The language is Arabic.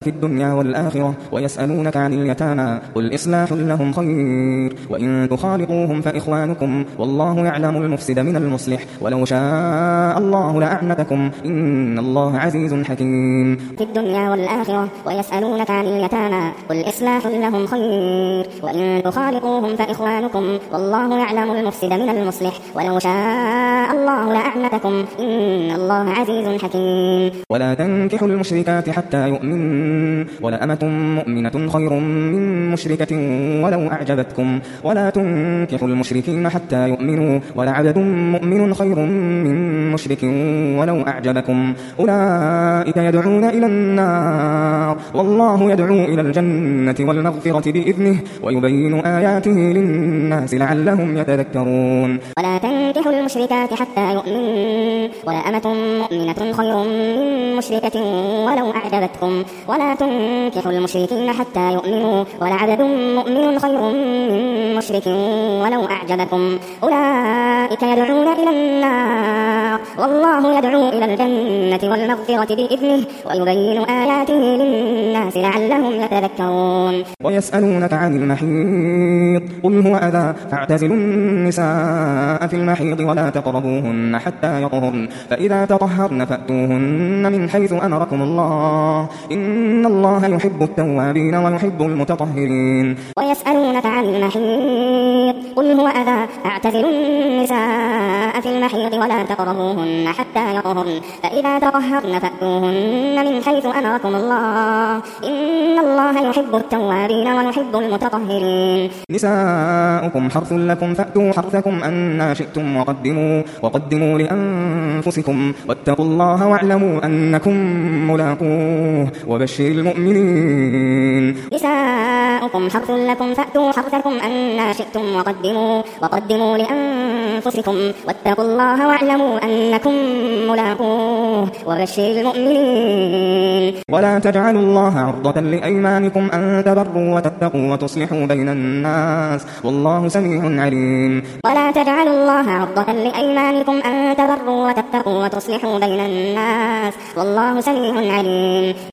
في الدنيا والآخرة ويسألونك عن اليتامى قل إصلاح لهم خير وإن تخالطوهم فإخوانكم والله يعلم المفسد من المصلح ولو شاء الله لأعنتكم إن الله عزيز حكيم في الدنيا والآخرة ويسألونك عن اليتامى قل إصلاح لهم خير وإن تخالطوهم فإخوانكم والله يعلم المفسد من المصلح ولو شاء الله لأعنتكم إن الله عزيز حكيم ولا تنكحوا المشركات حتى يؤمنوا ولأمة مؤمنة خير من مشركة ولو أعجبتكم ولا تنكحوا المشركين حتى يؤمنوا ولعبد مؤمن خير من مشرك ولو أعجبكم أولئك يدعون إلى النار والله يدعو إلى الجنة والمغفرة بإذنه ويبين آياته للناس لعلهم يتذكرون ولا تنكحوا المشركات حتى يؤمنوا ولأمة مؤمنة خير من مشركة ولو أعجبتكم ولا تنكحوا المشركين حتى يؤمنوا ولعبد مؤمن خير من مشرك ولو أعجبكم أولئك يدعون إلى النار والله يدعو إلى الجنة والمغفرة بإذنه ويبين آياته للناس لعلهم يتذكرون ويسألونك عن المحيض قل هو أذى فاعتزلوا النساء في المحيض ولا تقربوهن حتى يطهرن فإذا تطهرن فأتوهن من حيث أمركم الله إن الله يحب التوابين ويحب المتطهرين ويسألونك عن المحيض قل هو أذى فاعتزلوا النساء في المحيض ولا تقربوهن حتى يطهرن فإذا تطهرن فأتوهن من حيث أمركم الله إن الله يحب التوابين ويحب المتطهرين نساؤكم حرث لكم فأتوا حرثكم أن شئتم وقدموا لأنفسكم واتقوا الله واعلموا أنكم ملاقوه وبشر المؤمنين نساؤكم حرث لكم فأتوا حرثكم أن شئتم وقدموا لأنفسكم واتقوا الله واعلموا أنكم ملاقوه وبشر المؤمنين ولا تجعلوا الله عرضة لأيمانكم أن تبروا وتتقوا وتصلحوا بين الناس والله سميع عليم ولا تجعلوا الله عرضة لأيمانكم أن تبروا وتتقوا وتصلحوا بين الناس والله سميع عليم